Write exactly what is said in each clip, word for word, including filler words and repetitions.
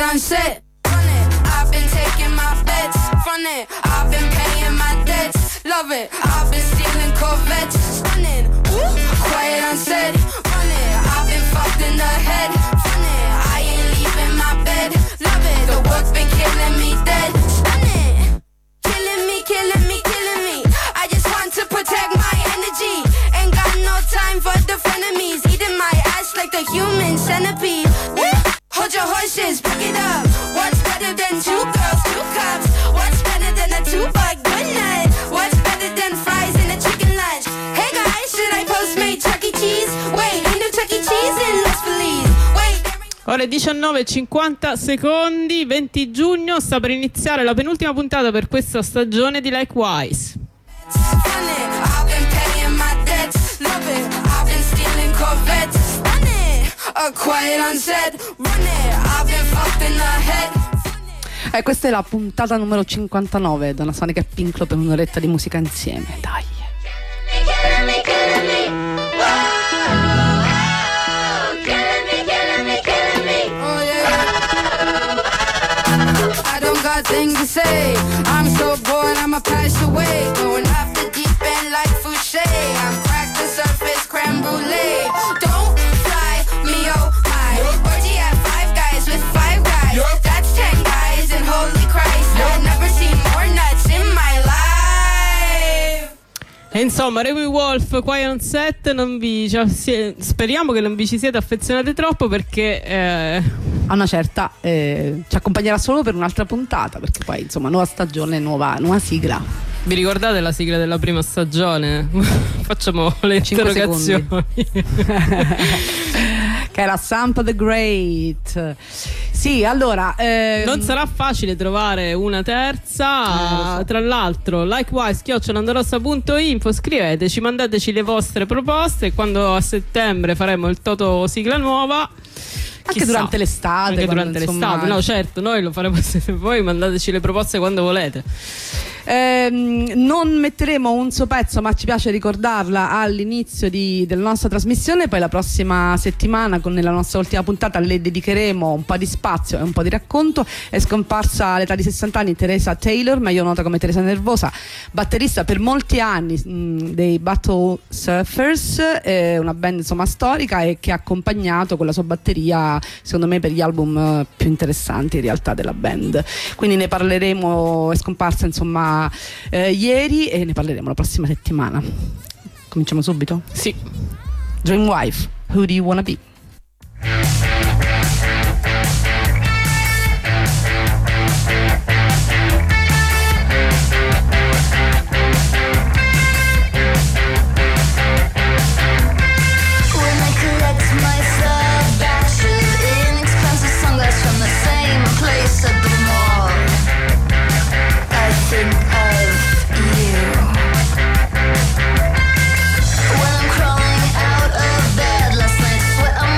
on set. Run it. I've been taking my bets. Front it. I've been paying my debts. Love it. I've been stealing Corvettes. Stunning. Ooh. Quiet on set. Run it. I've been fucked in the head. Front it. I ain't leaving my bed. Love it. The work's been killing me dead. Stunning. Killing me, killing me, killing me. I just want to protect my energy. Ain't got no time for the frenemies. Eating my ass like the human centipede. Hold your horses, pick it up. What's better than two girls, two cups? What's better than a two-buck good night? What's better than fries and a chicken lunch? Hey guys, should I postmate Chuck E. Cheese? Wait, ain't no Chuck E. Cheese in Los Feliz. Wait, ore diciannove e cinquanta secondi, venti giugno, sta per iniziare la penultima puntata per questa stagione di Likewise. I've been paying my debts, love it. I've been stealing Corvettes, run it. A quiet on set, run it. I've been fucked in the head. Eh, questa è la puntata numero cinquantanove, Donna Sonica e Pinklo per un'oretta di musica insieme, dai. Killing me, killing me, whoa. Killing me, killing me, killing me. Oh yeah. I don't got things to say. I'm so bored, I'ma pass away. Going off the deep end like Fouché. I'm cracked the surface, creme brulee. Don't fly me, oh my. Orgy at Five Guys with five guys. That's ten guys, and holy Christ, I've never seen more nuts in my life. E insomma, Remy Wolf, Quiet on Set, non vi, cioè, si- speriamo che non vi ci siete affezionati troppo perché eh... a una certa eh, ci accompagnerà solo per un'altra puntata, perché poi insomma nuova stagione, nuova, nuova sigla. vi ricordate la sigla della prima stagione? Facciamo le interrogazioni. Che era Sampa the Great. Sì, allora ehm... non sarà facile trovare una terza, eh, so. Tra l'altro likewise chiocciola andorossa punto info, scriveteci, mandateci le vostre proposte e quando a settembre faremo il Toto sigla nuova, anche chissà, durante l'estate, anche quando, durante insomma... l'estate, no certo, noi lo faremo voi, mandateci le proposte quando volete. Eh, non metteremo un suo pezzo, ma ci piace ricordarla all'inizio di, della nostra trasmissione. Poi la prossima settimana, con nella nostra ultima puntata, le dedicheremo un po' di spazio e un po' di racconto. È scomparsa all'età di sessanta anni Teresa Taylor, meglio nota come Teresa Nervosa, batterista per molti anni mh, dei Battle Surfers, eh, una band insomma storica, e che ha accompagnato con la sua batteria secondo me per gli album eh, più interessanti in realtà della band. Quindi ne parleremo, è scomparsa insomma Eh, ieri, e ne parleremo la prossima settimana. Cominciamo subito? Sì. Dreamwife, Who Do You Wanna Be? When I'm crawling out of bed last night, sweat on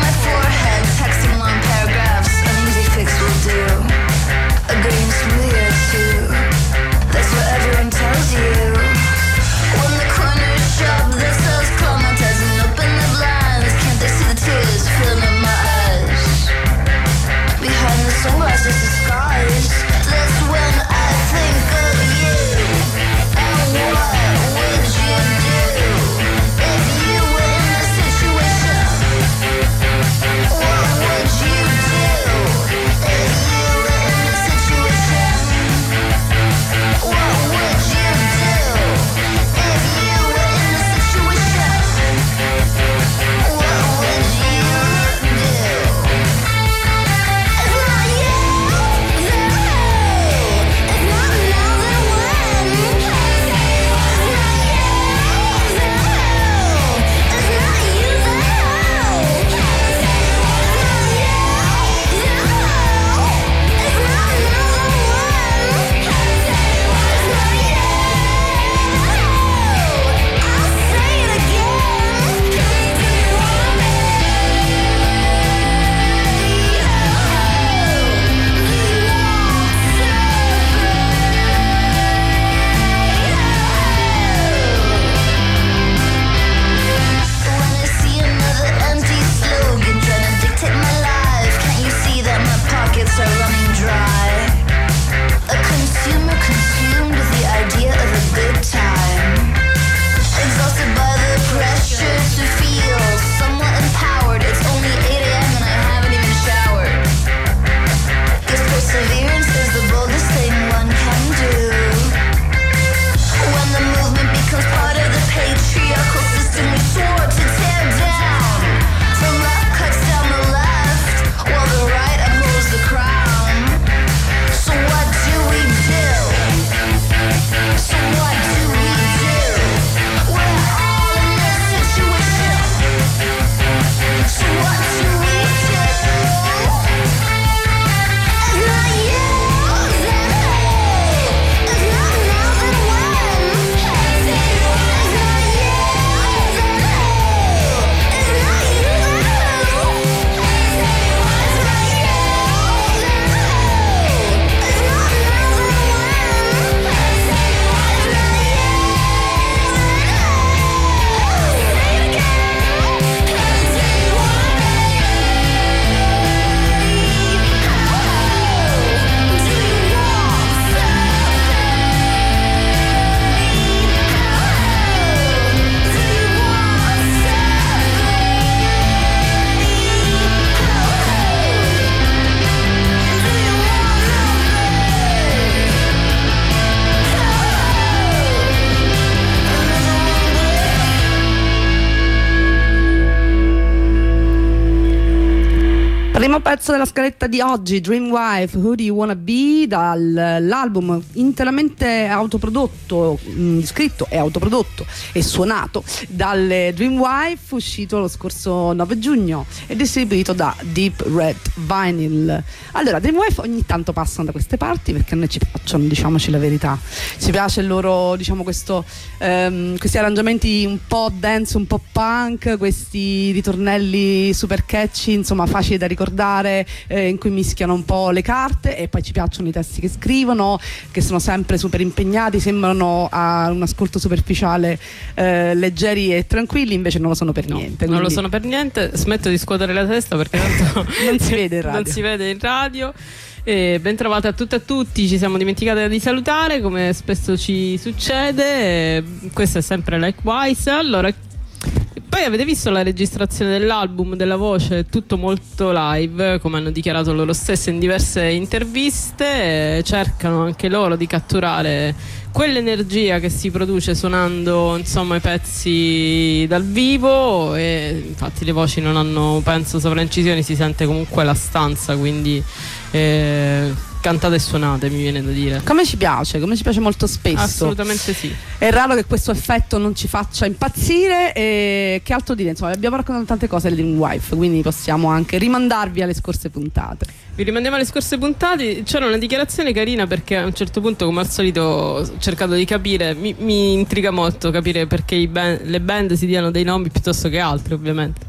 Primo pezzo della scaletta di oggi, Dreamwife, Who Do You Wanna Be, dall'album interamente autoprodotto, mh, scritto e autoprodotto e suonato dalle Dreamwife, uscito lo scorso nove giugno e distribuito da Deep Red Vinyl. Allora, Dreamwife ogni tanto passano da queste parti perché a noi ci piacciono, diciamoci la verità. Ci piace il loro, diciamo, questo, ehm, questi arrangiamenti un po' dance, un po' punk, questi ritornelli super catchy, insomma facili da ricordare, eh, in cui mischiano un po' le carte, e poi ci piacciono i testi che scrivono, che sono sempre super impegnati, sembrano a un ascolto superficiale eh, leggeri e tranquilli, invece non lo sono per No, niente. non lo quindi sono per niente. Smetto di scuotere la testa perché tanto non si vede in radio. non si vede in radio. E ben trovate a tutte e a tutti. Ci siamo dimenticate di salutare, come spesso ci succede. E questo è sempre Likewise. Allora, poi avete visto la registrazione dell'album, della voce, tutto molto live, come hanno dichiarato loro stesse in diverse interviste. Eh, cercano anche loro di catturare quell'energia che si produce suonando, insomma, i pezzi dal vivo, e infatti le voci non hanno, penso, sovraincisioni, si sente comunque la stanza, quindi eh, cantate e suonate, mi viene da dire. Come ci piace, come ci piace molto spesso. Assolutamente sì. È raro che questo effetto non ci faccia impazzire. E che altro dire? Insomma, abbiamo raccontato tante cose di Dreamwife, quindi possiamo anche rimandarvi alle scorse puntate. Vi rimandiamo alle scorse puntate. C'era una dichiarazione carina, perché a un certo punto, come al solito, ho cercato di capire, mi, mi intriga molto capire perché i band, le band si diano dei nomi piuttosto che altri, ovviamente.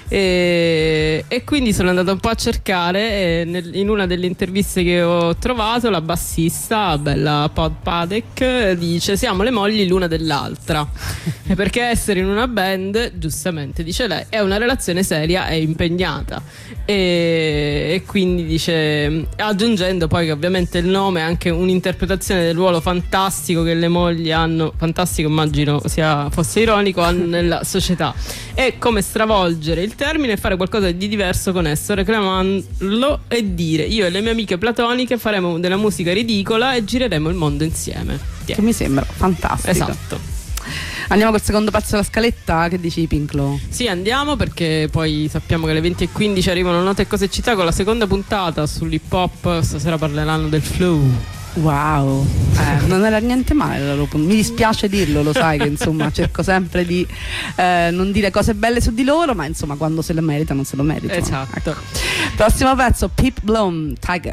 E, e quindi sono andata un po' a cercare, e nel, in una delle interviste che ho trovato, la bassista Bella Pod Padek dice: siamo le mogli l'una dell'altra. E perché essere in una band, giustamente dice lei, è una relazione seria e impegnata. E, e quindi dice, aggiungendo poi che ovviamente il nome è anche un'interpretazione del ruolo fantastico che le mogli hanno, fantastico immagino sia fosse ironico, hanno nella società, e come stravolgere il termine e fare qualcosa di diverso con esso, reclamarlo e dire: io e le mie amiche platoniche faremo della musica ridicola e gireremo il mondo insieme. Che mi sembra fantastico. Esatto. Andiamo col secondo pezzo della scaletta. Che dici, Pinklo? Sì, andiamo, perché poi sappiamo che alle venti e quindici arrivano Note e Cose Città con la seconda puntata sull'hip hop. Stasera parleranno del flow. Wow, eh, non era niente male la loro punt- mi dispiace dirlo, lo sai che insomma cerco sempre di eh, non dire cose belle su di loro, ma insomma quando se lo meritano se lo meritano. Esatto. Ecco. Prossimo pezzo, Peep Blown, Tiger.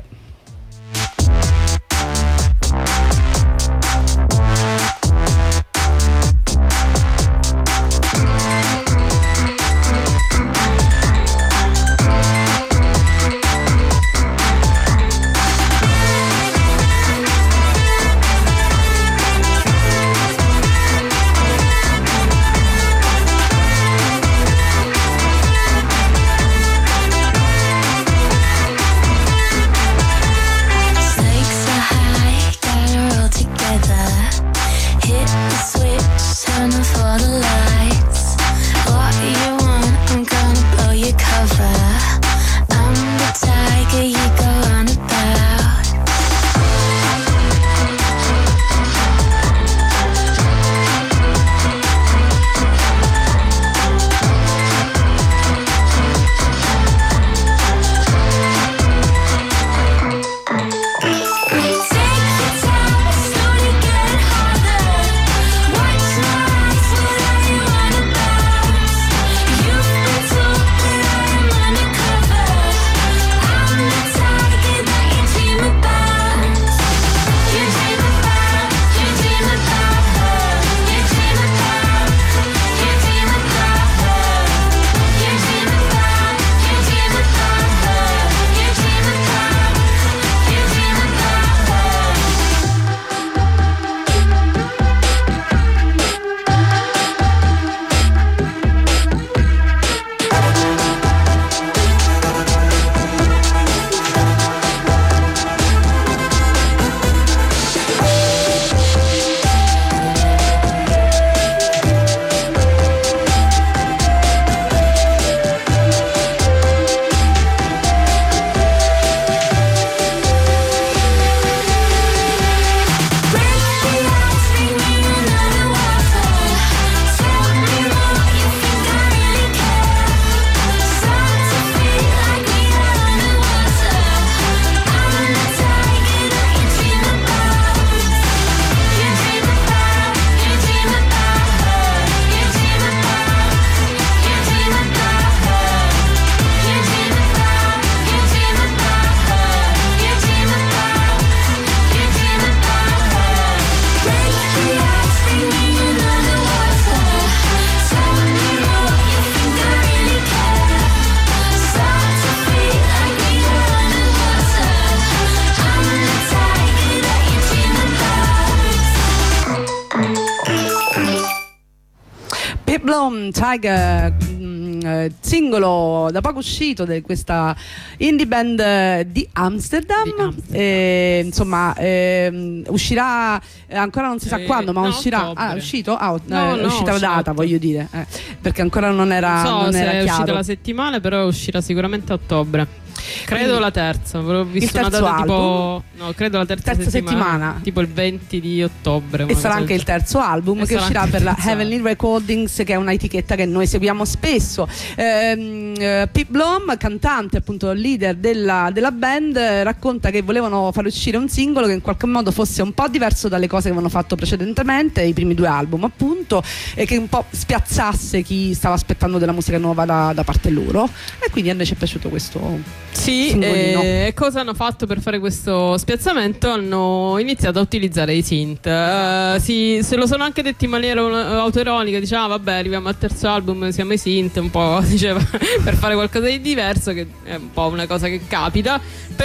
Bloom Tiger, mh, eh, singolo da poco uscito di questa indie band eh, di Amsterdam. Di Amsterdam. Eh, insomma, ehm, uscirà eh, ancora non si sa Eh, quando, ma no, uscirà. ottobre. Ah, è uscito? Ah, No, eh, è no, uscita la data, uscito. voglio dire, eh, perché ancora non era, Non so non se era è uscita chiaro. la settimana, però uscirà sicuramente a ottobre. Credo Quindi, la terza, avevo visto una terzo data tipo. album? No, credo la terza, Terza settimana, settimana. tipo il venti di ottobre. E una sarà cosa anche del il terzo album E che sarà uscirà anche per il la terzo Heavenly Recordings, che è un'etichetta che noi seguiamo spesso. Ehm, eh, Pete Blom, cantante, appunto leader della, della band, eh, racconta che volevano far uscire un singolo che in qualche modo fosse un po' diverso dalle cose che avevano fatto precedentemente, i primi due album appunto, e che un po' spiazzasse chi stava aspettando della musica nuova da, da parte loro, e quindi a noi ci è piaciuto questo Sì, singolino. e cosa hanno fatto per fare questo spiazzamento? Hanno iniziato a utilizzare i synth. Eh, sì, se lo sono anche detti in maniera uh, autoironica, diceva ah, vabbè, arriviamo al terzo album, siamo i synth, un po' diceva per fare qualcosa di diverso, che è un po' una cosa che capita.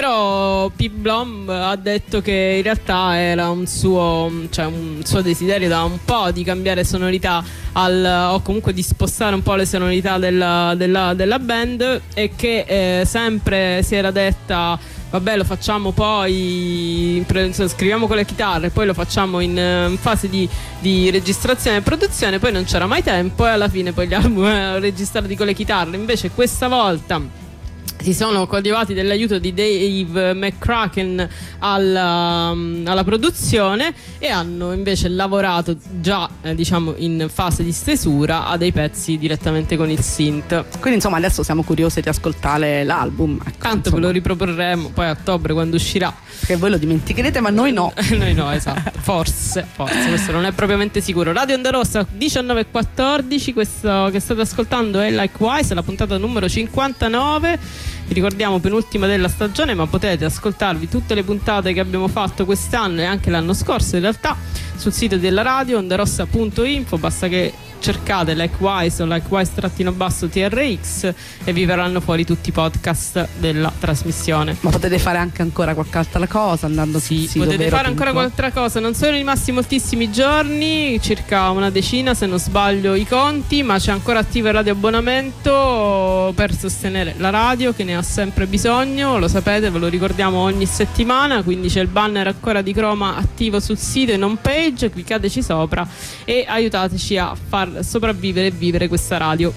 Però Pete Blom ha detto che in realtà era un suo, cioè un suo desiderio da un po' di cambiare sonorità al, o comunque di spostare un po' le sonorità della, della, della band, e che eh, sempre si era detta vabbè, lo facciamo poi, pre- scriviamo con le chitarre, poi lo facciamo in, eh, in fase di, di registrazione e produzione, poi non c'era mai tempo e alla fine poi gli album erano registrati con le chitarre. Invece questa volta si sono coadiuvati dell'aiuto di Dave McCracken alla, alla produzione, e hanno invece lavorato già eh, diciamo in fase di stesura a dei pezzi direttamente con il synth. Quindi insomma adesso siamo curiosi di ascoltare l'album, ecco, Tanto insomma, ve lo riproporremo poi a ottobre quando uscirà. perché voi lo dimenticherete ma noi no. Noi no, esatto. Forse, forse, questo non è propriamente sicuro. Radio Onda Rossa diciannove e quattordici, questo che state ascoltando è Likewise, la puntata numero cinquantanove. Vi ricordiamo penultima della stagione, ma potete ascoltarvi tutte le puntate che abbiamo fatto quest'anno e anche l'anno scorso in realtà sul sito della radio ondarossa punto info. Basta che cercate Likewise o Likewise-basso T R X e vi verranno fuori tutti i podcast della trasmissione. Ma potete fare anche ancora qualche altra cosa andando sul Sì, sito. potete vero, fare ancora Pinco? qualche cosa. Non sono rimasti moltissimi giorni, circa una decina se non sbaglio i conti, ma c'è ancora attivo il radioabbonamento per sostenere la radio, che ne ha sempre bisogno, lo sapete, ve lo ricordiamo ogni settimana. Quindi c'è il banner ancora di Croma attivo sul sito in home page, cliccateci sopra e aiutateci a far sopravvivere e vivere questa radio.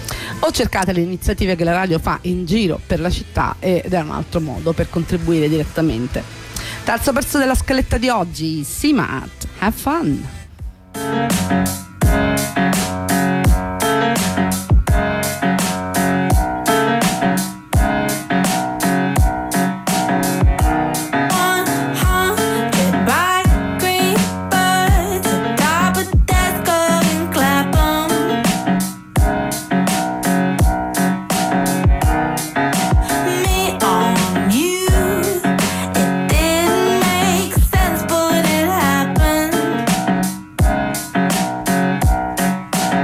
O cercate le iniziative che la radio fa in giro per la città, ed è un altro modo per contribuire direttamente. Terzo pezzo della scaletta di oggi, Simat, Have Fun. Sense, but it happened.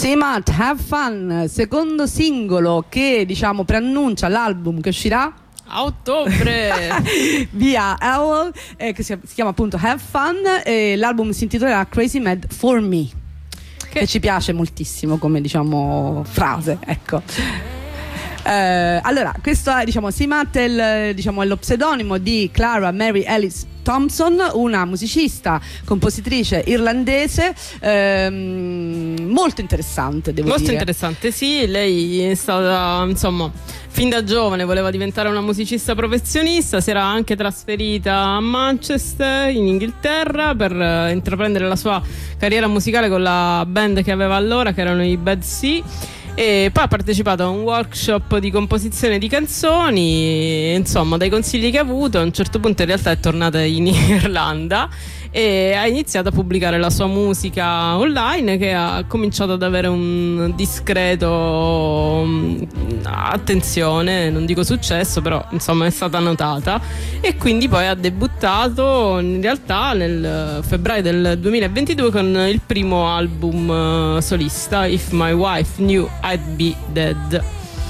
Simat, Have Fun, secondo singolo che diciamo preannuncia l'album che uscirà a ottobre via Owl, eh, che si, si chiama appunto Have Fun, e l'album si intitolerà Crazy Mad for Me, che, che ci piace moltissimo come diciamo frase, ecco. Eh, allora, questo è diciamo Simat è, il, diciamo, è lo pseudonimo di Clara Mary Ellis Thompson, una musicista, compositrice irlandese, ehm, molto interessante, devo molto dire. Molto interessante, sì. Lei è stata, insomma, fin da giovane voleva diventare una musicista professionista, si era anche trasferita a Manchester, in Inghilterra, per uh, intraprendere la sua carriera musicale con la band che aveva allora, che erano i Bad Sea. E poi ha partecipato a un workshop di composizione di canzoni, insomma, dai consigli che ha avuto a un certo punto in realtà è tornata in Irlanda e ha iniziato a pubblicare la sua musica online, che ha cominciato ad avere un discreto um, attenzione, non dico successo, però insomma è stata notata, e quindi poi ha debuttato in realtà nel febbraio del duemilaventidue con il primo album uh, solista, If My Wife Knew I'd Be Dead.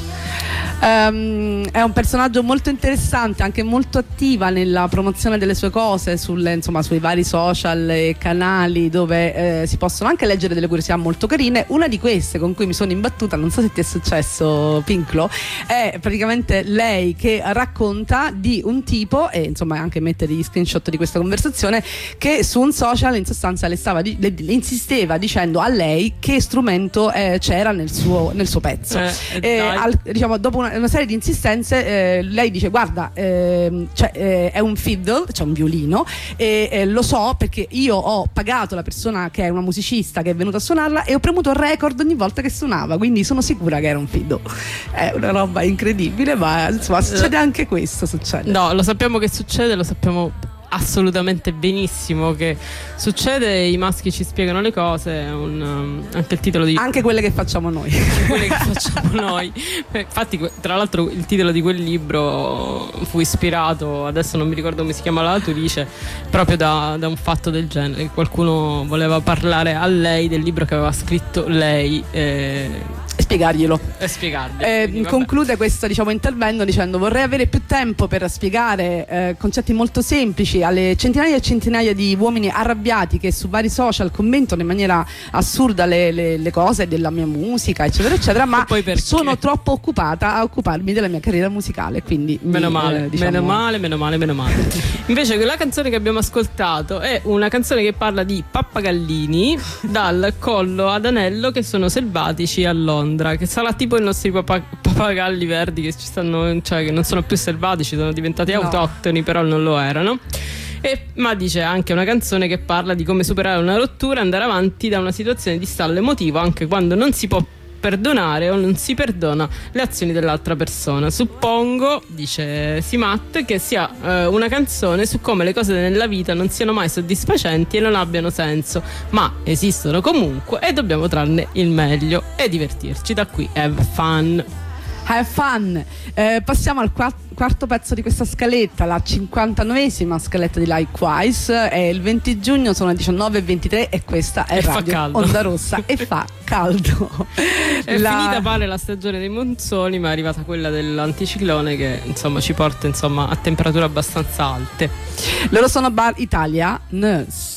Um, è un personaggio molto interessante, anche molto attiva nella promozione delle sue cose sulle, insomma, sui vari social e canali dove eh, si possono anche leggere delle curiosità molto carine. Una di queste con cui mi sono imbattuta, non so se ti è successo Pinklo, è praticamente lei che racconta di un tipo, e insomma anche mette degli screenshot di questa conversazione, che su un social in sostanza le, stava di, le, le insisteva dicendo a lei che strumento eh, c'era nel suo, nel suo pezzo. Eh, e al, diciamo, dopo una una serie di insistenze eh, lei dice guarda eh, cioè, eh, è un fiddle, cioè un violino, e eh, lo so perché io ho pagato la persona che è una musicista che è venuta a suonarla e ho premuto il record ogni volta che suonava, quindi sono sicura che era un fiddle. È una roba incredibile, ma insomma succede anche questo, succede. No, lo sappiamo che succede, lo sappiamo assolutamente benissimo che succede. I maschi ci spiegano le cose, è un, um, anche il titolo di anche quelle che facciamo noi quelle che facciamo noi. Infatti, tra l'altro, il titolo di quel libro fu ispirato, adesso non mi ricordo come si chiama l'autrice, proprio da, da un fatto del genere. Qualcuno voleva parlare a lei del libro che aveva scritto lei e spiegarglielo e spiegargli. Eh, conclude questo diciamo intervento dicendo: vorrei avere più tempo per spiegare eh, concetti molto semplici alle centinaia e centinaia di uomini arrabbiati che su vari social commentano in maniera assurda le, le, le cose della mia musica, eccetera eccetera, ma sono troppo occupata a occuparmi della mia carriera musicale, quindi meno mi, male, eh, diciamo... meno male, meno male, meno male. Invece quella canzone che abbiamo ascoltato è una canzone che parla di pappagallini dal collo ad anello che sono selvatici a Londra, che sarà tipo i nostri papa- pappagalli verdi che ci stanno, cioè che non sono più selvatici, sono diventati No. autoctoni, però non lo erano. E, ma dice anche una canzone che parla di come superare una rottura e andare avanti da una situazione di stallo emotivo anche quando non si può perdonare o non si perdona le azioni dell'altra persona. Suppongo, dice Simat, che sia eh, una canzone su come le cose nella vita non siano mai soddisfacenti e non abbiano senso, ma esistono comunque e dobbiamo trarne il meglio e divertirci. Da qui have fun. Have fun. Eh, passiamo al quatt- quarto pezzo di questa scaletta, la cinquantanovesima scaletta di Likewise. È il venti giugno, sono le diciannove e ventitré e questa è E fa Radio caldo. Onda Rossa e fa caldo. È La- finita pare la stagione dei monsoni, ma è arrivata quella dell'anticiclone che insomma ci porta insomma a temperature abbastanza alte. Loro sono Bar Italia, Nurse.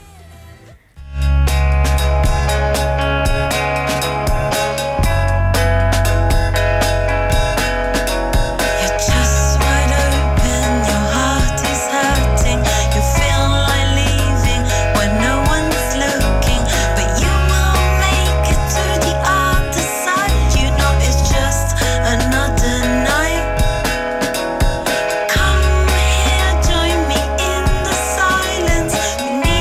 You're just wide open, your heart is hurting. You feel like leaving when no one's looking, but you will make it to the other side. You know it's just another night. Come here, join me in the silence. We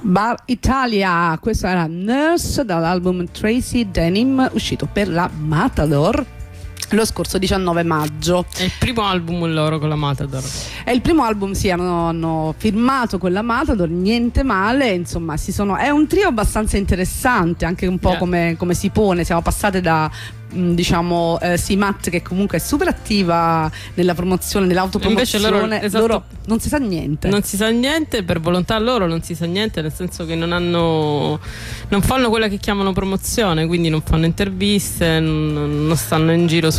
Bar Italia, questo era Nurse dall'album Tracy Denim uscito per la Matador lo scorso diciannove maggio. È il primo album loro con la Matador. È il primo album, sì, hanno, hanno firmato con la Matador, niente male, insomma, si sono, è un trio abbastanza interessante, anche un po' Yeah. come, come si pone, siamo passate da mh, diciamo eh, Simat, che comunque è super attiva nella promozione, nell'autopromozione. Invece loro, esatto, loro non si sa niente. Non si sa niente, per volontà loro non si sa niente, nel senso che non hanno, non fanno quella che chiamano promozione, quindi non fanno interviste, non, non stanno in giro su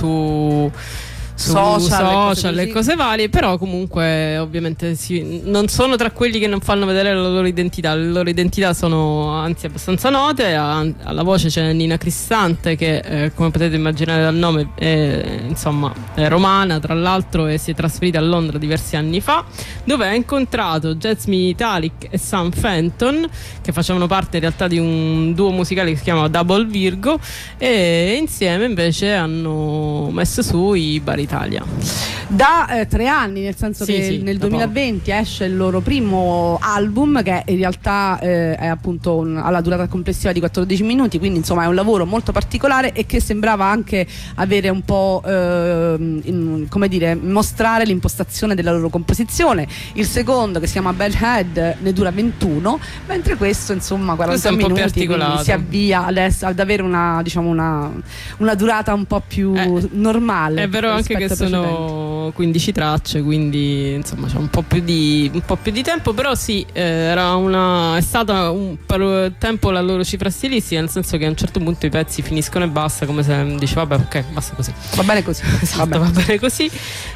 su Social, social, e e cose cose varie, però comunque ovviamente si, non sono tra quelli che non fanno vedere la loro identità. Le loro identità sono anzi abbastanza note. A, alla voce c'è Nina Cristante che eh, come potete immaginare dal nome è, insomma, è romana tra l'altro, e si è trasferita a Londra diversi anni fa, dove ha incontrato Jasmine Talik e Sam Fenton, che facevano parte in realtà di un duo musicale che si chiama Double Virgo, e insieme invece hanno messo su i Bar Italia. Da eh, tre anni, nel senso Sì, che sì, nel da duemilaventi esce il loro primo album, che in realtà eh, è appunto un, ha la durata complessiva di quattordici minuti, quindi insomma è un lavoro molto particolare e che sembrava anche avere un po' eh, in, come dire, mostrare l'impostazione della loro composizione. Il secondo, che si chiama Bad Head, ne dura ventuno, mentre questo insomma Questo quaranta è un po' più minuti, quindi articolato. si avvia adesso ad avere una, diciamo una, una durata un po' più Eh, normale. È vero anche che rispetto ai precedenti. sono quindici tracce, quindi insomma c'è un po' più di, un po' più di tempo, però sì, eh, era una, è stata un, per tempo la loro cifra stilistica, nel senso che a un certo punto i pezzi finiscono e basta, come se dici vabbè, ok, basta così. Va bene così. Esatto, Vabbè. va bene così.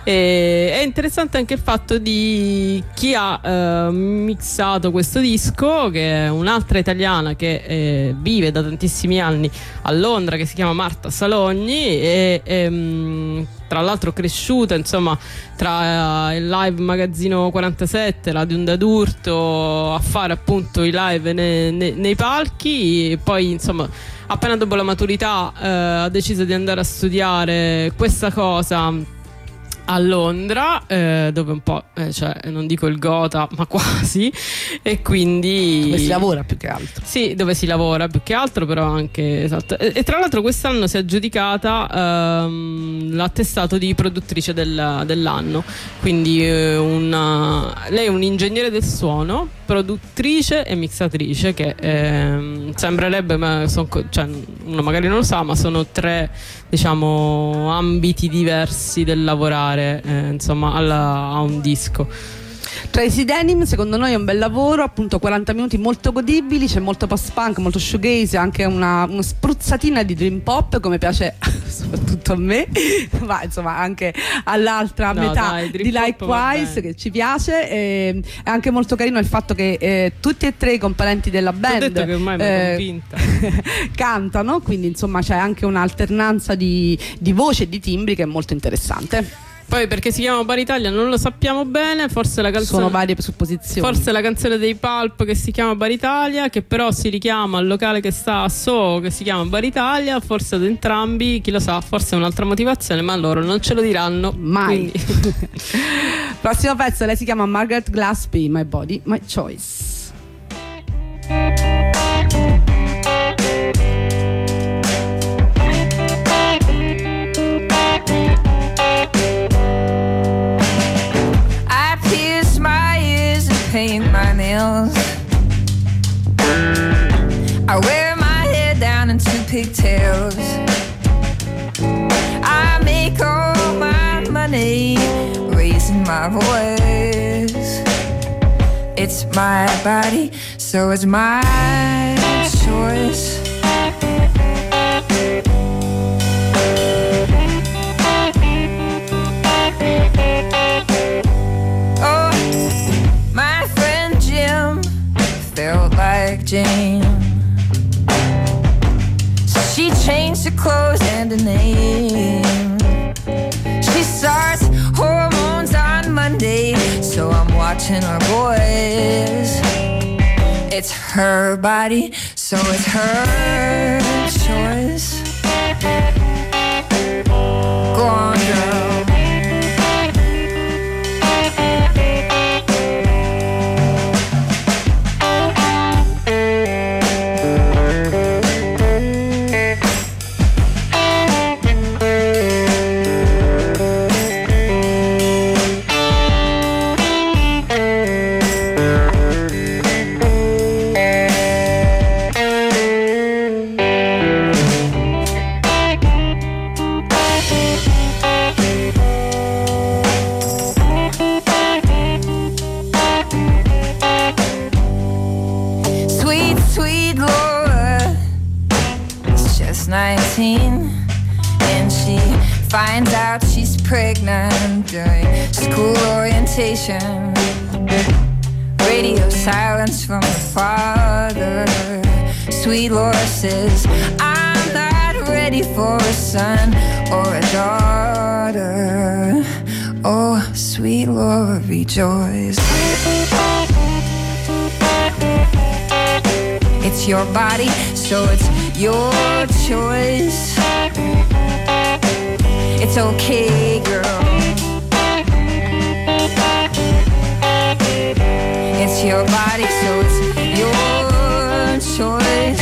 E, è interessante anche il fatto di chi ha eh, mixato questo disco, che è un'altra italiana che eh, vive da tantissimi anni a Londra, che si chiama Marta Salogni, e ehm, tra l'altro cresciuta insomma tra eh, il live Magazzino quarantasette, la Dunda d'Urto, a fare appunto i live ne- ne- nei palchi, e poi insomma appena dopo la maturità eh, ha deciso di andare a studiare questa cosa a Londra, eh, dove un po', eh, cioè non dico il gotha, ma quasi, e quindi Dove si lavora più che altro. sì, dove si lavora più che altro, però anche esatto. E, e tra l'altro quest'anno si è aggiudicata ehm, l'attestato di produttrice del- dell'anno, quindi eh, una, lei è un ingegnere del suono, produttrice e mixatrice, che ehm, sembrerebbe, ma son co- cioè, uno magari non lo sa, ma sono tre, diciamo, ambiti diversi del lavorare eh, insomma alla- a un disco. Tracy Denim secondo noi è un bel lavoro, appunto quaranta minuti molto godibili, c'è molto post-punk, molto shoegaze, anche una, una spruzzatina di dream pop, come piace soprattutto a me, ma insomma anche all'altra No, metà dai, dream di pop va Likewise, bene. che ci piace. E è anche molto carino il fatto che eh, tutti e tre i componenti della Ho band detto che ormai mi hai eh, convinta. cantano, quindi insomma c'è anche un'alternanza di, di voci e di timbri che è molto interessante. Poi perché si chiama Bar Italia non lo sappiamo bene, forse la canzone, Sono varie supposizioni. forse la canzone dei Pulp che si chiama Bar Italia, che però si richiama al locale che sta a Soho che si chiama Bar Italia, forse ad entrambi, chi lo sa, forse è un'altra motivazione, ma loro non ce lo diranno Mai. quindi. Prossimo pezzo, lei si chiama Margaret Glaspie, My Body, My Choice. I pierce my ears and paint my nails. I wear my hair down into pigtails. I make all my money raising my voice. It's my body, so it's my choice. Oh, my friend Jim felt like Jane. She changed her clothes and her name. She starts hormones on Monday, so I'm watching her boys. It's her body, so it's her choice. Go on, girl. she's nineteen, and she finds out she's pregnant during school orientation. Radio silence from her father. Sweet Laura says, I'm not ready for a son or a daughter. Oh, sweet Laura, rejoice. It's your body, so it's your choice. It's okay, girl. It's your body, so it's your choice.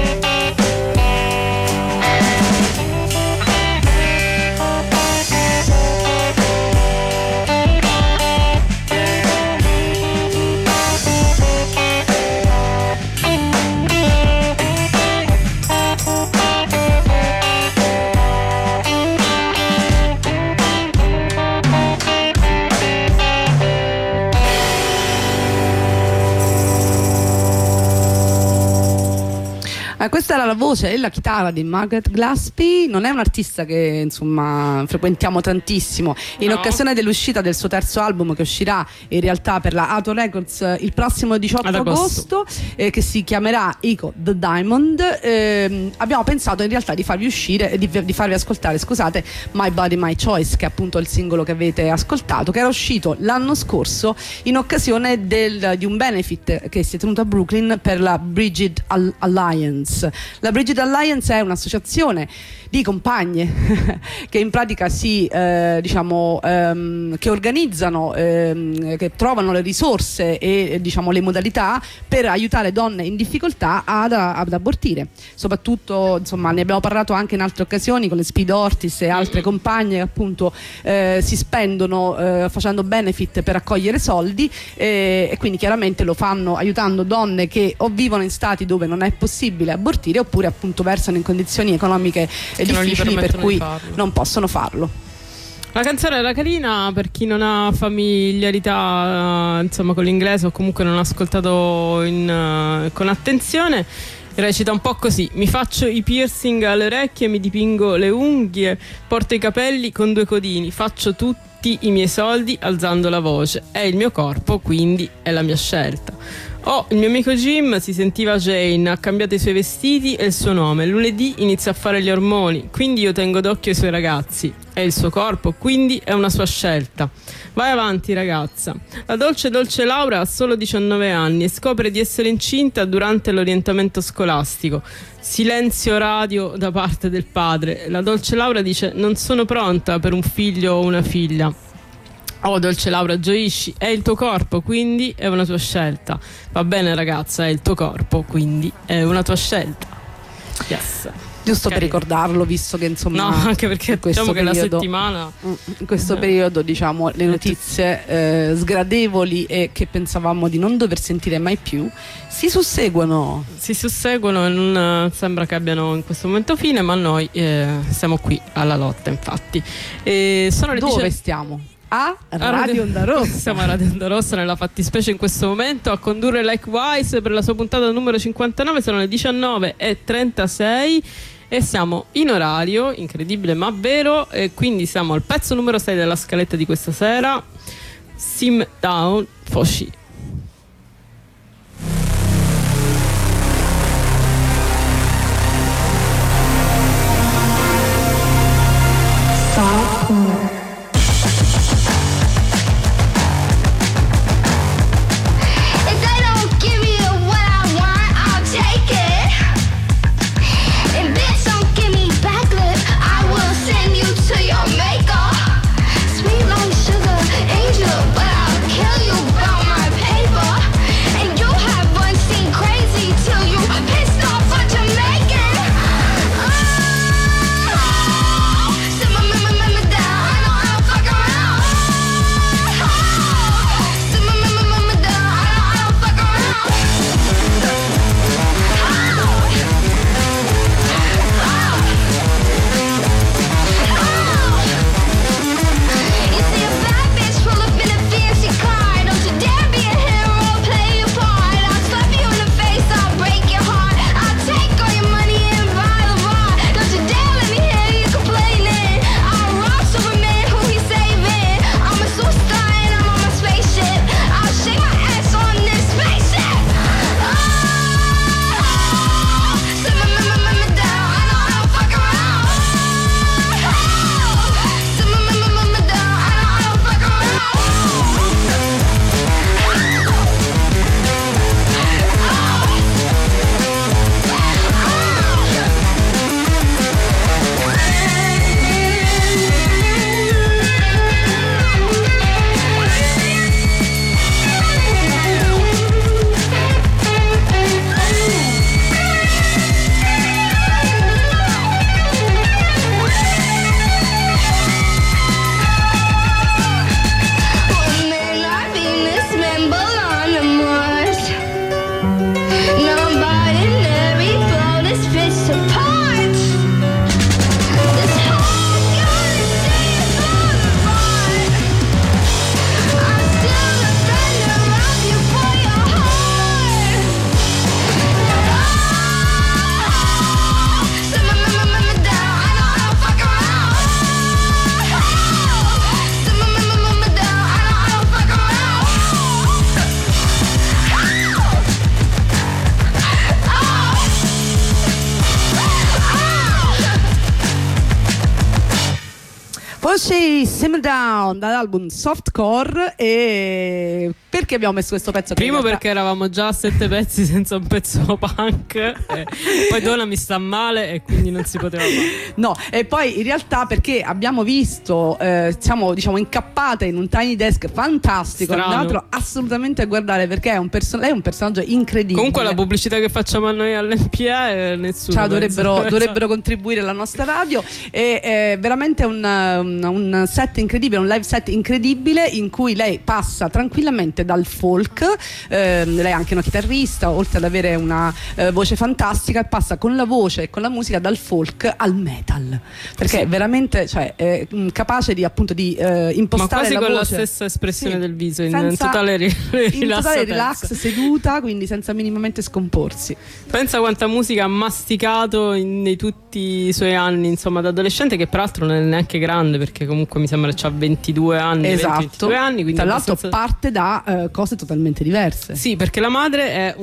Eh, questa era la voce e la chitarra di Margaret Glaspie. Non è un artista che insomma frequentiamo tantissimo. In No. occasione dell'uscita del suo terzo album, che uscirà in realtà per la Ato Records eh, il prossimo diciotto Ad agosto. agosto, eh, che si chiamerà Echo the Diamond, ehm, abbiamo pensato in realtà di farvi uscire di, di farvi ascoltare, scusate, My Body My Choice, che è appunto il singolo che avete ascoltato, che era uscito l'anno scorso in occasione del, di un benefit che si è tenuto a Brooklyn per la Bridget Al- Alliance. La Bridget Alliance è un'associazione di compagne che in pratica si eh, diciamo ehm, che organizzano ehm, che trovano le risorse e diciamo le modalità per aiutare donne in difficoltà ad, ad abortire. Soprattutto insomma ne abbiamo parlato anche in altre occasioni con le Speed Ortiz e altre compagne che appunto eh, si spendono eh, facendo benefit per raccogliere soldi eh, e quindi chiaramente lo fanno aiutando donne che o vivono in stati dove non è possibile abortire oppure appunto versano in condizioni economiche Che non gli difficili per permettono cui di farlo. non possono farlo. La canzone era carina per chi non ha familiarità eh, insomma con l'inglese o comunque non ha ascoltato in, eh, con attenzione. Recita un po' così: mi faccio i piercing alle orecchie, mi dipingo le unghie, porto i capelli con due codini, faccio tutti i miei soldi alzando la voce, è il mio corpo, quindi è la mia scelta. Oh, il mio amico Jim si sentiva Jane, ha cambiato i suoi vestiti e il suo nome. Lunedì inizia a fare gli ormoni, quindi io tengo d'occhio i suoi ragazzi. È il suo corpo, quindi è una sua scelta. Vai avanti, ragazza. La dolce dolce Laura ha solo diciannove anni e scopre di essere incinta durante l'orientamento scolastico. Silenzio radio da parte del padre. La dolce Laura dice: non sono pronta per un figlio o una figlia. Oh, dolce Laura, gioisci, è il tuo corpo, quindi è una tua scelta. Va bene, ragazza, è il tuo corpo, quindi è una tua scelta. Yes. Giusto Carino. per ricordarlo, visto che insomma No, anche perché in questo diciamo che la periodo- settimana in questo periodo diciamo le notizie eh, sgradevoli e che pensavamo di non dover sentire mai più si susseguono. si susseguono e non eh, sembra che abbiano in questo momento fine, ma noi eh, siamo qui alla lotta, infatti. E sono le Dove dieci- stiamo? A a Radio Onda Rossa. Siamo a Radio Onda Rossa nella fattispecie in questo momento a condurre Likewise per la sua puntata numero cinquantanove. Sono le diciannove e trentasei e siamo in orario, incredibile ma vero, e quindi siamo al pezzo numero sei della scaletta di questa sera, Sim Down Foshi. If they don't give me what I want, I'll take it. If bitch don't give me back lip, I will send you to your maker. Sweet like sugar, angel, but I'll kill you about my Eccoci, Simmer Down dall'album Softcore. E perché abbiamo messo questo pezzo? Primo realtà... perché eravamo già a sette pezzi senza un pezzo punk, e poi Donna mi sta male e quindi non si poteva fare. No, e poi in realtà perché abbiamo visto, eh, siamo diciamo incappate in un Tiny Desk fantastico, Strano. andatelo assolutamente a guardare perché è un, perso- lei è un personaggio incredibile. Comunque la pubblicità che facciamo a noi all'N P E, nessuno Cioè, dovrebbero, pensa. dovrebbero contribuire alla nostra radio. E è veramente un, un, un set incredibile, un live set incredibile in cui lei passa tranquillamente dal folk, ehm, lei è anche una chitarrista, oltre ad avere una eh, voce fantastica, passa con la voce e con la musica dal folk al metal, perché Sì. è veramente, cioè, è mm, capace di appunto di eh, Ma impostare quasi la con voce la stessa espressione Sì. del viso, in, in Senza- totale ri- in totale rilassatezza. relax, seduta, quindi senza minimamente scomporsi. Pensa quanta musica ha masticato in, nei tutti i suoi anni, insomma, da adolescente, che peraltro non è neanche grande, perché comunque mi sembra che ha ventidue anni, venti, Esatto. ventidue anni, quindi Tra l'altro abbastanza... parte da eh, cose totalmente diverse. Sì, perché la madre è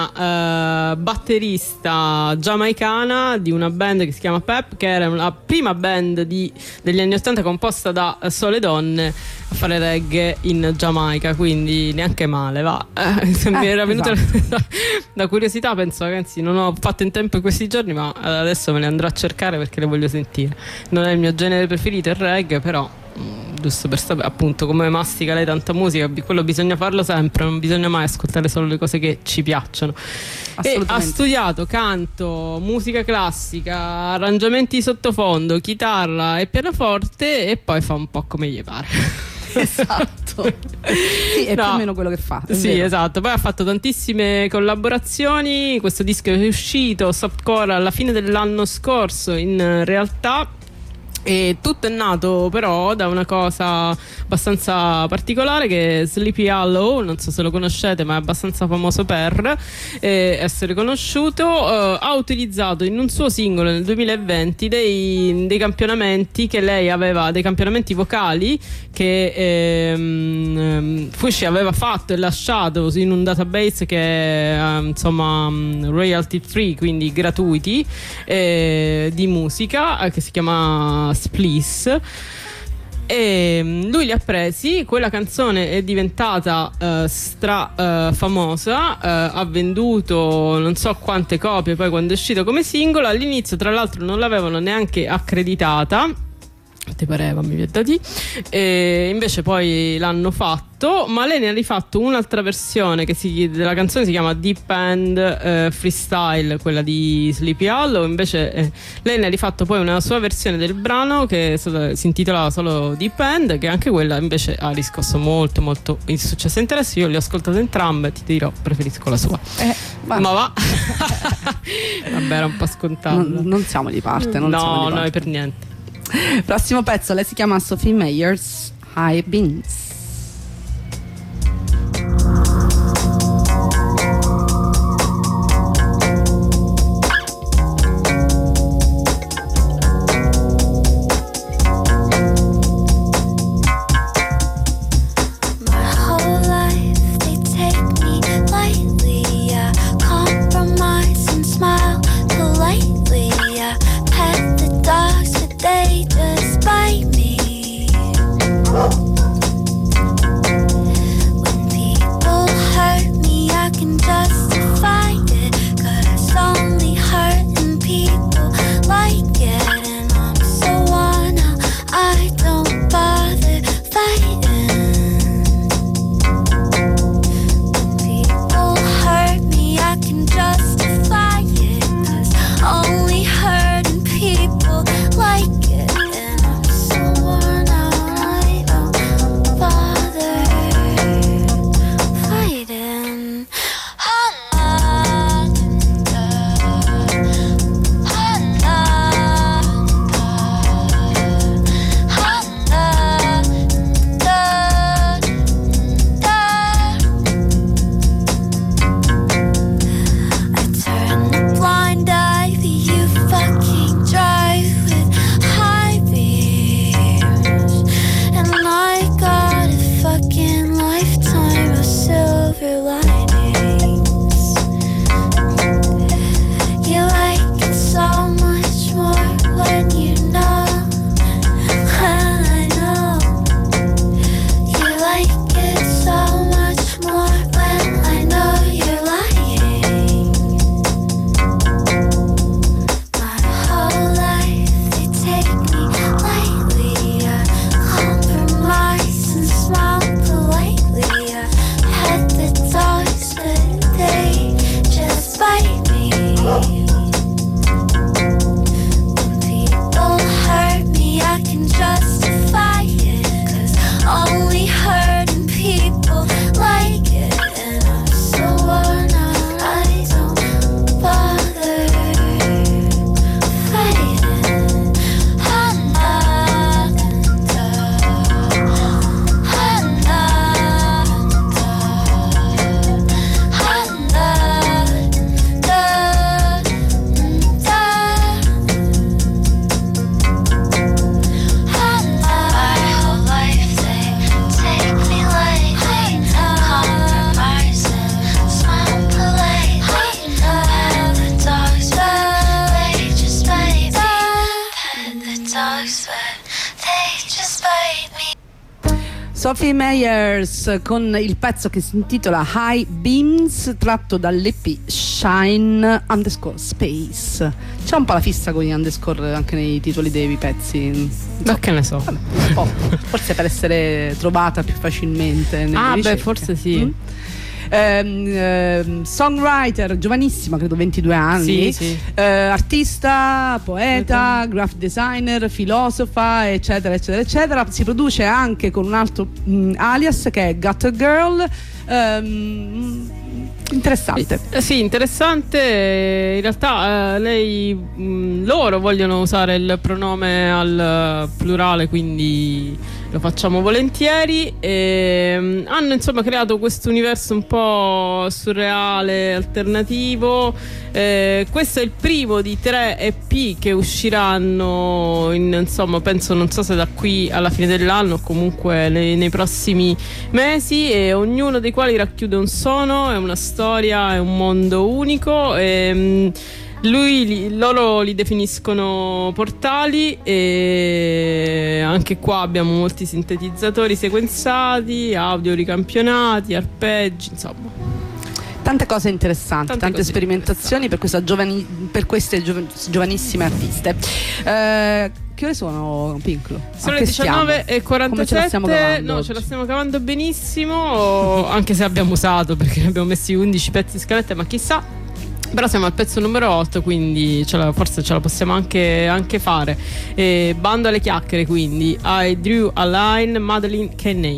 una eh, batterista giamaicana di una band che si chiama Pep, che era la prima band di- degli anni ottanta composta da eh, sole donne a fare reggae in Giamaica, quindi neanche male, va. Eh, se mi Eh, era venuta esatto. da curiosità, penso ragazzi, non ho fatto in tempo in questi giorni, ma adesso me le andrò a cercare perché le voglio sentire. Non è il mio genere preferito il reggae, però mm, giusto per sapere appunto come mastica lei tanta musica, bi- quello bisogna farlo sempre, non bisogna mai ascoltare solo le cose che ci piacciono. E ha Assolutamente. studiato canto, musica classica, arrangiamenti di sottofondo, chitarra e pianoforte, e poi fa un po' come gli pare. Esatto. Sì, è No. più o meno quello che fa. è Sì, vero. esatto. Poi ha fatto tantissime collaborazioni. Questo disco è uscito, Softcore, alla fine dell'anno scorso, in realtà. E tutto è nato però da una cosa abbastanza particolare, che è Sleepy Hollow, non so se lo conoscete, ma è abbastanza famoso per eh, essere conosciuto. Eh, ha utilizzato in un suo singolo nel duemilaventi dei, dei campionamenti che lei aveva, dei campionamenti vocali che ehm, Fushi aveva fatto e lasciato in un database che è eh, insomma um, royalty free, quindi gratuiti, eh, di musica, eh, che si chiama Spliss. E mm, lui li ha presi, quella canzone è diventata eh, stra eh, famosa, eh, ha venduto non so quante copie poi quando è uscito come singolo. All'inizio tra l'altro non l'avevano neanche accreditata, ti pareva, mi viene da dire, e invece poi l'hanno fatto, ma lei ne ha rifatto un'altra versione che si, della canzone si chiama Deep End eh, Freestyle, quella di Sleepy Hollow. Invece eh, lei ne ha rifatto poi una sua versione del brano che so- si intitolava solo Deep End, che anche quella invece ha riscosso molto molto il successo e interesse. Io le ho ascoltate entrambe, ti dirò, preferisco la sua. Eh, ma Ma va. Vabbè, era un po' scontato. non, non siamo di parte. Non siamo no, di no, parte. per niente. Prossimo pezzo, lei si chiama Sophie Meyers, High Beans. My whole life they take me lightly. I compromise and smile politely. I pet the dogs, but they just bite me. Sophie Meyers con il pezzo che si intitola High Beams, tratto dall'E P Shine underscore Space. C'è un po' la fissa con gli underscore anche nei titoli dei pezzi. Ma che ne so. Vabbè, un po'. Forse per essere trovata più facilmente nelle Ah, ricerche. beh, forse sì. Mm? Ehm, ehm, songwriter giovanissima, credo ventidue anni, Sì, sì. eh, artista, poeta, graphic designer, filosofa, eccetera eccetera eccetera. Si produce anche con un altro mh, alias che è Gutter Girl. Ehm, interessante. Eh, sì, interessante. In realtà eh, lei mh, loro vogliono usare il pronome al plurale, quindi lo facciamo volentieri. E, mh, hanno insomma creato questo universo un po' surreale, alternativo. Eh, questo è il primo di tre E P che usciranno in, insomma, penso, non so se da qui alla fine dell'anno o comunque nei, nei prossimi mesi, e ognuno dei quali racchiude un suono, è una storia, è un mondo unico. E, lui, li, loro li definiscono portali, e anche qua abbiamo molti sintetizzatori sequenzati, audio ricampionati, arpeggi, insomma Tante cose interessanti, Tante tante cose sperimentazioni per, questa giovani, per queste giov- giovanissime artiste. Eh, che ore sono, Pinclo? Sono le diciannove e Come ce la stiamo quarantasette. cavando No, oggi? ce la stiamo cavando benissimo, anche se abbiamo usato, perché ne abbiamo messi undici pezzi in scaletta, ma chissà. Però siamo al pezzo numero otto, quindi ce la, forse ce la possiamo anche, anche fare. E bando alle chiacchiere, quindi I Drew a Line, Madeline Kenney.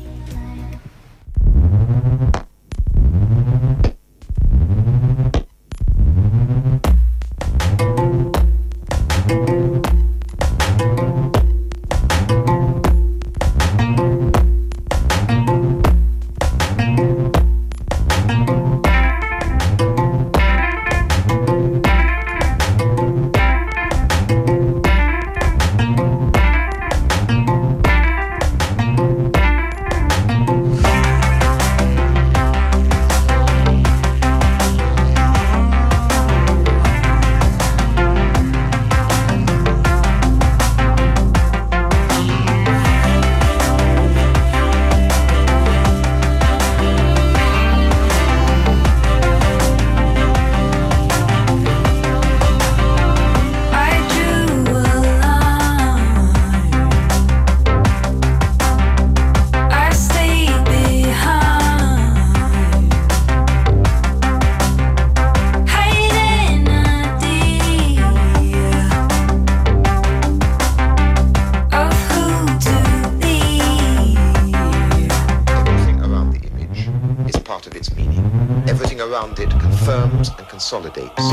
around it confirms and consolidates.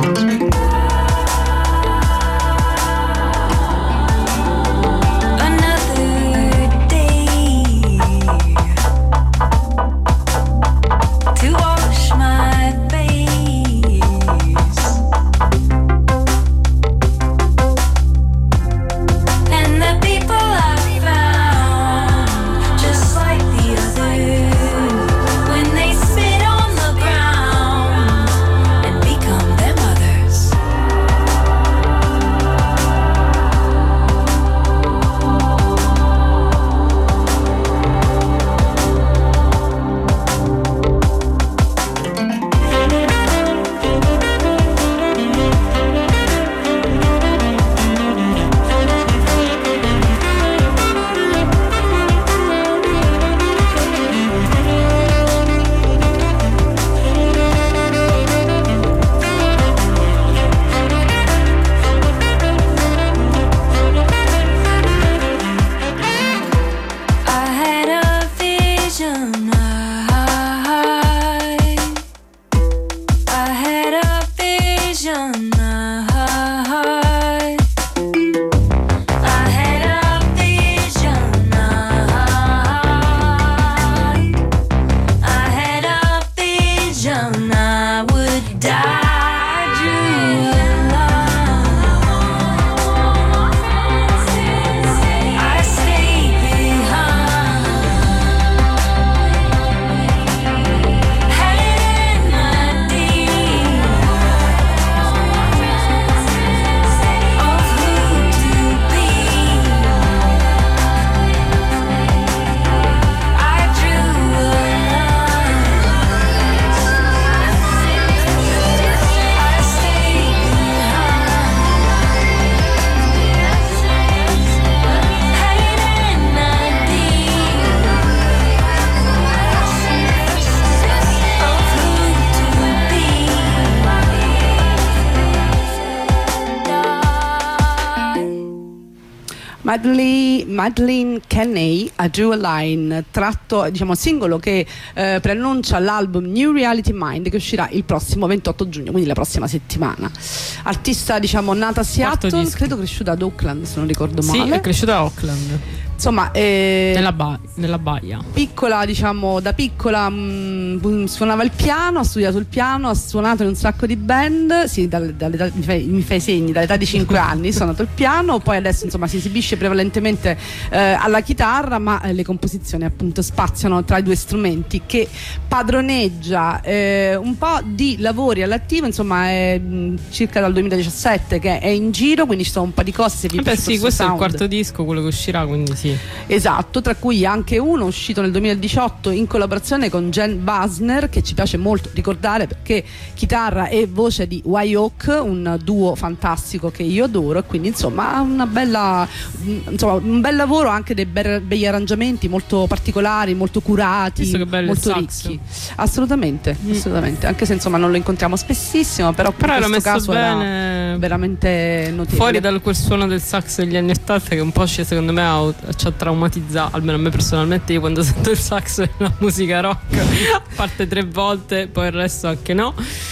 Madly, Madeleine Kenney, I Drew a Line, tratto, diciamo, singolo che eh, preannuncia l'album New Reality Mind, che uscirà il prossimo ventotto giugno, quindi la prossima settimana. Artista, diciamo, nata a Seattle, credo cresciuta ad Oakland, se non ricordo male. Sì, è cresciuta a Oakland. Insomma, eh, nella, ba- nella baia. Piccola, diciamo, da piccola mh, suonava il piano, ha studiato il piano, ha suonato in un sacco di band. Sì, dalle, dalle, mi, fai, mi fai segni, dall'età di cinque anni ha suonato il piano, poi adesso insomma si esibisce prevalentemente eh, alla chitarra, ma eh, le composizioni appunto spaziano tra i due strumenti, che padroneggia eh, un po' di lavori all'attivo, insomma è mh, circa dal duemiladiciassette che è in giro, quindi ci sono un po' di cose. Se vi eh beh, sì, questo sound. È il quarto disco, quello che uscirà, quindi sì. Esatto, tra cui anche uno uscito nel duemiladiciotto in collaborazione con Jen Basner, che ci piace molto ricordare perché chitarra e voce di Wyok, un duo fantastico che io adoro, e quindi insomma una bella, insomma, un bel lavoro, anche dei be- begli arrangiamenti molto particolari, molto curati, che bello, molto il sax. ricchi. Assolutamente, mm. assolutamente, anche se insomma non lo incontriamo spessissimo, però, però in era questo messo caso bene, era veramente notevole. Fuori da quel suono del sax degli anni ottanta che un po' ci, secondo me ha, ci ha traumatizzato, almeno a me personalmente. Io quando sento il sax nella musica rock a parte tre volte, poi il resto anche no,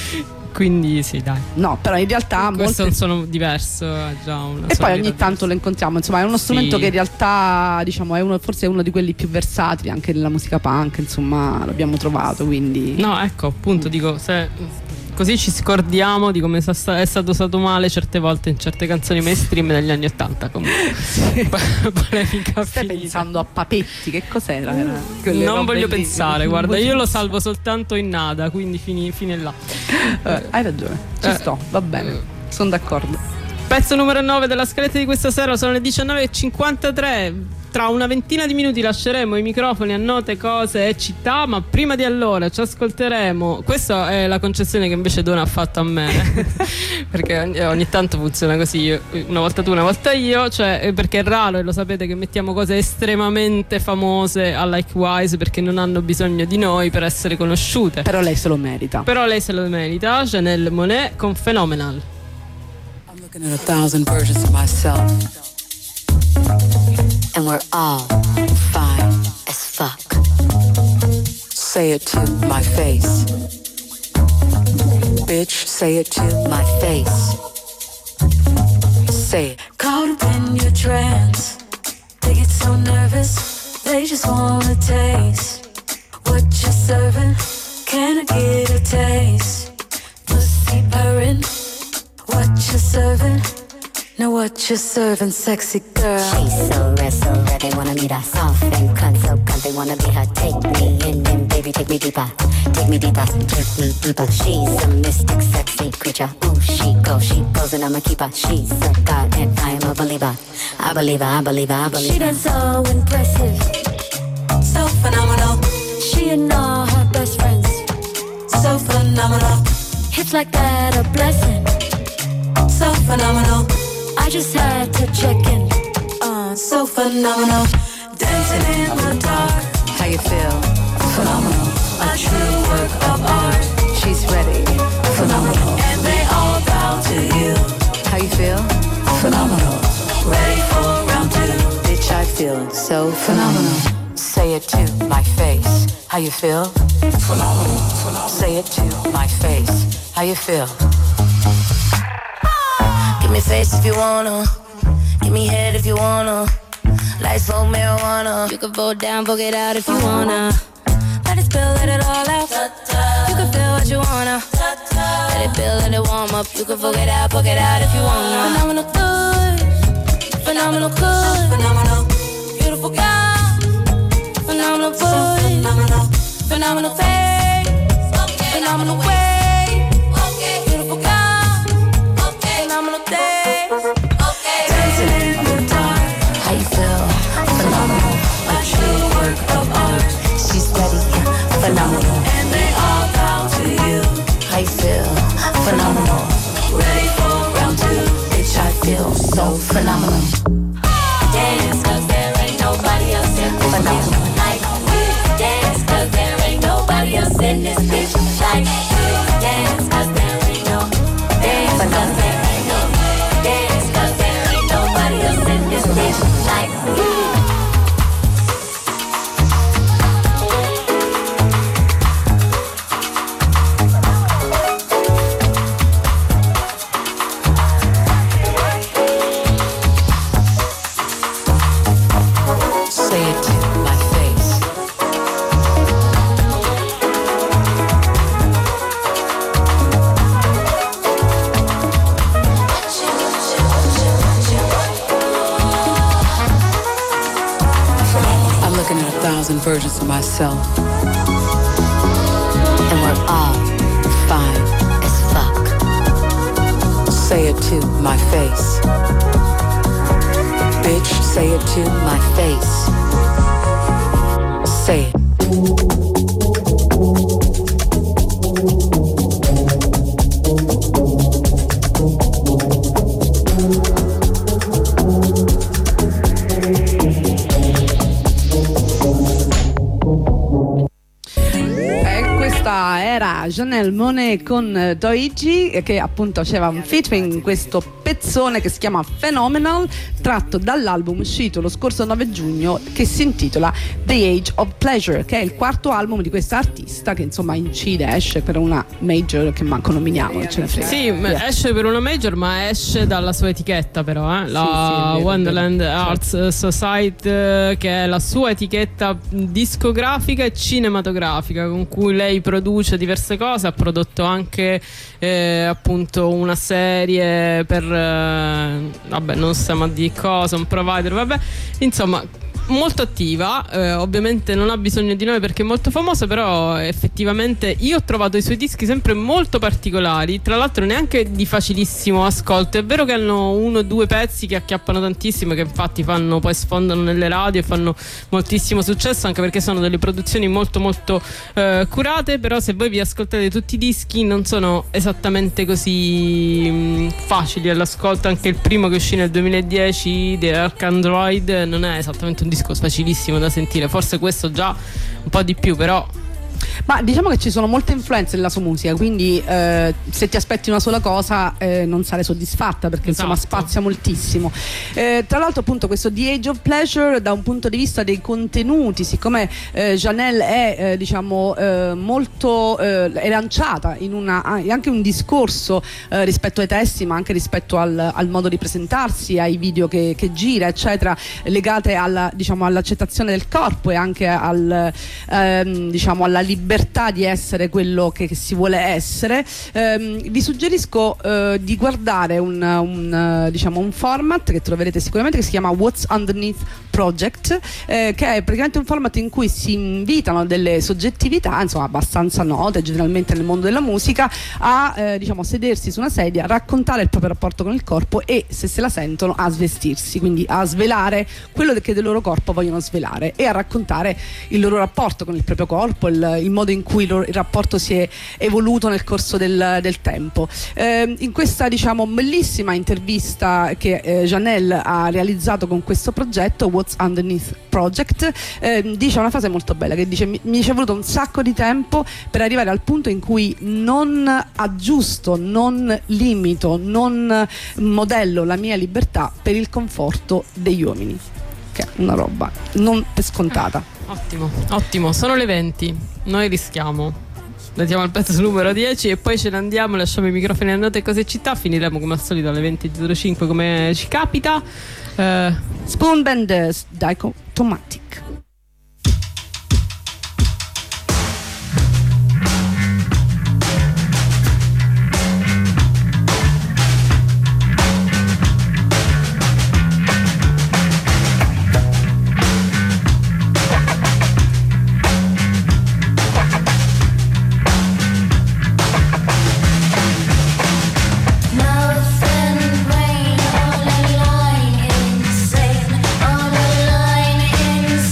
quindi sì, dai. No, però in realtà questo molte... è un suono diverso, è già una e poi ogni diversa. tanto lo incontriamo, insomma è uno strumento sì. che in realtà, diciamo, è uno, forse è uno di quelli più versatili anche nella musica punk, insomma l'abbiamo trovato, quindi no, ecco, appunto, dico, se così ci scordiamo di come è stato usato male certe volte in certe canzoni mainstream degli anni ottanta. Comunque sì. Polemica stai finita. pensando a Papetti, che cos'era? Era non voglio lì. pensare, non guarda, voglio io lo pensare. salvo soltanto in nada, quindi fini, fine là. eh, hai ragione, ci eh, sto, va bene, eh. sono d'accordo. Pezzo numero nove della scaletta di questa sera, sono le diciannove e cinquantatré. Tra una ventina di minuti lasceremo i microfoni a Note, Cose e Città, ma prima di allora ci ascolteremo. Questa è la concessione che invece Dona ha fatto a me perché ogni tanto funziona così, io, una volta tu, una volta io, cioè, perché è raro, e lo sapete, che mettiamo cose estremamente famose a Likewise perché non hanno bisogno di noi per essere conosciute. Però lei se lo merita. Però lei se lo merita. Janelle Monáe con Phenomenal. I'm looking at a thousand versions of myself, and we're all fine as fuck. Say it to my face. Bitch, say it to my face. Say it. Caught up in your trance. They get so nervous, they just wanna taste what you're serving. Can I get a taste? Pussy purring. What you're serving? Know what you're serving, sexy girl. She's so red, so red, they wanna meet her. Soft and cunt, so cunt, they wanna be her. Take me in, and baby, take me deeper. Take me deeper, take me deeper. She's a mystic, sexy creature. Ooh, she goes, she goes, and I'm a keeper. She's a god, and I am a believer. I believe her, I believe her, I believe her. She done so impressive, so phenomenal. She and all her best friends, so phenomenal. Hips like that, a blessing, so phenomenal. I just had to check in. Uh, so phenomenal. Dancing in the dark. How you feel? Phenomenal. A true work of art. She's ready. Phenomenal. And they all bow to you. How you feel? Phenomenal. Ready for round two. Bitch, I feel so phenomenal. Say it to my face. How you feel? Phenomenal. Phenomenal. Say it to my face. How you feel? Give me face if you wanna. Give me head if you wanna. Light smoke marijuana. You can vote down, vote it out if you wanna. Let it spill, let it all out. You can feel what you wanna. Let it build, let it warm up. You can vote it out, vote it out if you wanna. Phenomenal good. Phenomenal good. Phenomenal. Beautiful girl. Phenomenal voice. Phenomenal. Phenomenal face. Phenomenal way. Beautiful girl. Phenomenal days. Okay. Dancing in the dark. How you feel? Phenomenal. A true work of art. She's ready. Phenomenal. And they all bow to you. How you feel? Phenomenal. Ready for round two. Bitch, I feel so phenomenal. Dance, cause there ain't nobody else in this bitch like you. Dance, cause there ain't nobody else in this bitch like you. Dance, cause there ain't no. Dance, cause there ain't no. Dance, cause there ain't nobody else in this bitch like versions of myself. And we're all fine as fuck. Say it to my face. Bitch, say it to my face. Say it. Era Janelle Monáe con Doechii, che appunto faceva un featuring in questo pezzone che si chiama Phenomenal, tratto dall'album uscito lo scorso nove giugno che si intitola The Age of Pleasure, che è il quarto album di questa artista che insomma incide, esce per una major che manco nominiamo, non ce ne frega. Sì, yeah. esce per una major, ma esce dalla sua etichetta però, eh? la sì, sì, vero, Wonderland vero. Arts Certo. Society, che è la sua etichetta discografica e cinematografica con cui lei produce diverse cose. Ha prodotto anche eh, appunto una serie per eh, vabbè, non stiamo a dire cosa, un provider, vabbè, insomma molto attiva, eh, ovviamente non ha bisogno di noi perché è molto famosa, però effettivamente io ho trovato i suoi dischi sempre molto particolari, tra l'altro neanche di facilissimo ascolto. È vero che hanno uno o due pezzi che acchiappano tantissimo, che infatti fanno, poi sfondano nelle radio e fanno moltissimo successo, anche perché sono delle produzioni molto molto eh, curate, però se voi vi ascoltate tutti i dischi non sono esattamente così mh, facili all'ascolto. Anche il primo che uscì nel duemiladieci, The Ark Android, non è esattamente un disco facilissimo da sentire, forse questo già un po' di più, però ma diciamo che ci sono molte influenze nella sua musica, quindi eh, se ti aspetti una sola cosa eh, non sarai soddisfatta, perché esatto. insomma spazia moltissimo. Eh, tra l'altro appunto questo The Age of Pleasure, da un punto di vista dei contenuti, siccome eh, Janelle è eh, diciamo eh, molto eh, è lanciata in una, anche un discorso eh, rispetto ai testi, ma anche rispetto al, al modo di presentarsi, ai video che, che gira eccetera, legate alla, diciamo, all'accettazione del corpo e anche al, ehm, diciamo, alla libertà di essere quello che, che si vuole essere. Ehm, vi suggerisco eh, di guardare un, un, diciamo, un format che troverete sicuramente, che si chiama What's Underneath Project, eh, che è praticamente un format in cui si invitano delle soggettività insomma abbastanza note generalmente nel mondo della musica a eh, diciamo sedersi su una sedia, raccontare il proprio rapporto con il corpo e, se se la sentono, a svestirsi, quindi a svelare quello che del loro corpo vogliono svelare e a raccontare il loro rapporto con il proprio corpo, il, il modo in cui il, loro, il rapporto si è evoluto nel corso del, del tempo. Eh, in questa diciamo bellissima intervista che eh, Janelle ha realizzato con questo progetto What's Underneath Project, eh, dice una frase molto bella che dice: mi, mi ci è voluto un sacco di tempo per arrivare al punto in cui non aggiusto, non limito, non modello la mia libertà per il conforto degli uomini, che è una roba non per scontata. ottimo, ottimo, sono le venti, noi rischiamo, andiamo al pezzo numero dieci e poi ce ne andiamo, lasciamo i microfoni a Note e Cose Città, finiremo come al solito alle venti e zero cinque come ci capita. uh, Spoonbenders Dichotomatic. On a line insane, on a line insane.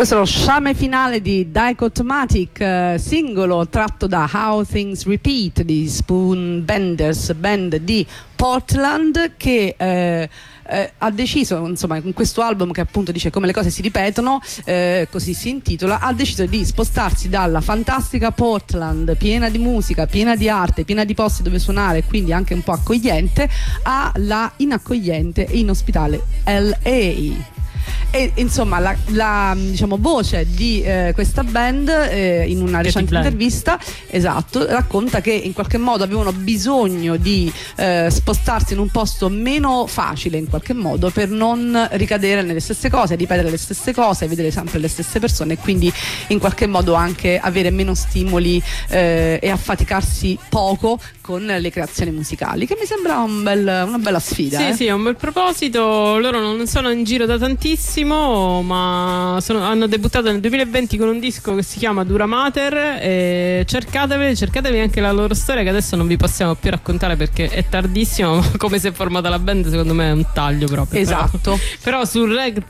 Questo è lo sciame finale di Dichotomatic, eh, singolo tratto da How Things Repeat di Spoonbenders, band di Portland, che eh, eh, ha deciso, insomma, in questo album che appunto dice come le cose si ripetono, eh, così si intitola, ha deciso di spostarsi dalla fantastica Portland, piena di musica, piena di arte, piena di posti dove suonare, quindi anche un po' accogliente, alla inaccogliente e inospitale L A. E insomma la, la diciamo voce di eh, questa band eh, in una recente intervista, esatto, racconta che in qualche modo avevano bisogno di eh, spostarsi in un posto meno facile in qualche modo per non ricadere nelle stesse cose, ripetere le stesse cose, vedere sempre le stesse persone e quindi in qualche modo anche avere meno stimoli eh, e affaticarsi poco con le creazioni musicali, che mi sembra un bel, una bella sfida. Sì, eh. sì, è un bel proposito. Loro non sono in giro da tantissimo, ma sono, hanno debuttato nel duemilaventi con un disco che si chiama Dura Mater, e cercatevi, cercatevi anche la loro storia, che adesso non vi possiamo più raccontare perché è tardissimo, ma come si è formata la band secondo me è un taglio proprio. Esatto. Però, però sul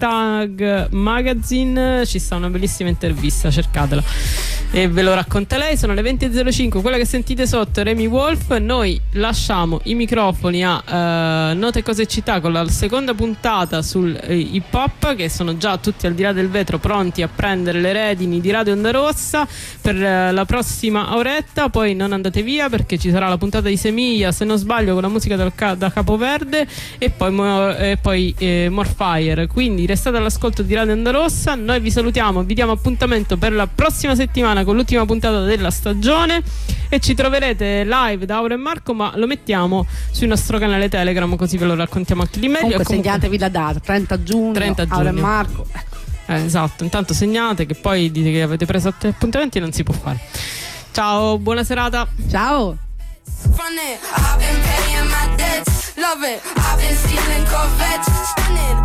Ragtag Magazine ci sta una bellissima intervista, cercatela e ve lo racconta lei. Sono le venti e zero cinque, quella che sentite sotto è Remy Wolf. Noi lasciamo i microfoni a uh, Note Cose e Città con la seconda puntata sul uh, hip hop, che sono già tutti al di là del vetro pronti a prendere le redini di Radio Onda Rossa per uh, la prossima oretta. Poi non andate via perché ci sarà la puntata di Semiglia, se non sbaglio, con la musica dal ca- da Capoverde e poi, mo- e poi eh, Morfire. Quindi restate all'ascolto di Radio Onda Rossa. Noi vi salutiamo, vi diamo appuntamento per la prossima settimana con l'ultima puntata della stagione e ci troverete live da Aura e Marco, ma lo mettiamo sul nostro canale Telegram così ve lo raccontiamo anche di meglio. Comunque, comunque segnatevi la data, trenta giugno, trenta Aura e giugno. Marco. Eh, esatto, intanto segnate, che poi dite che avete preso altri appuntamenti e non si può fare. Ciao, buona serata. Ciao. Run it, I've been paying my debts. Love it, I've been stealing Corvettes. Stunning,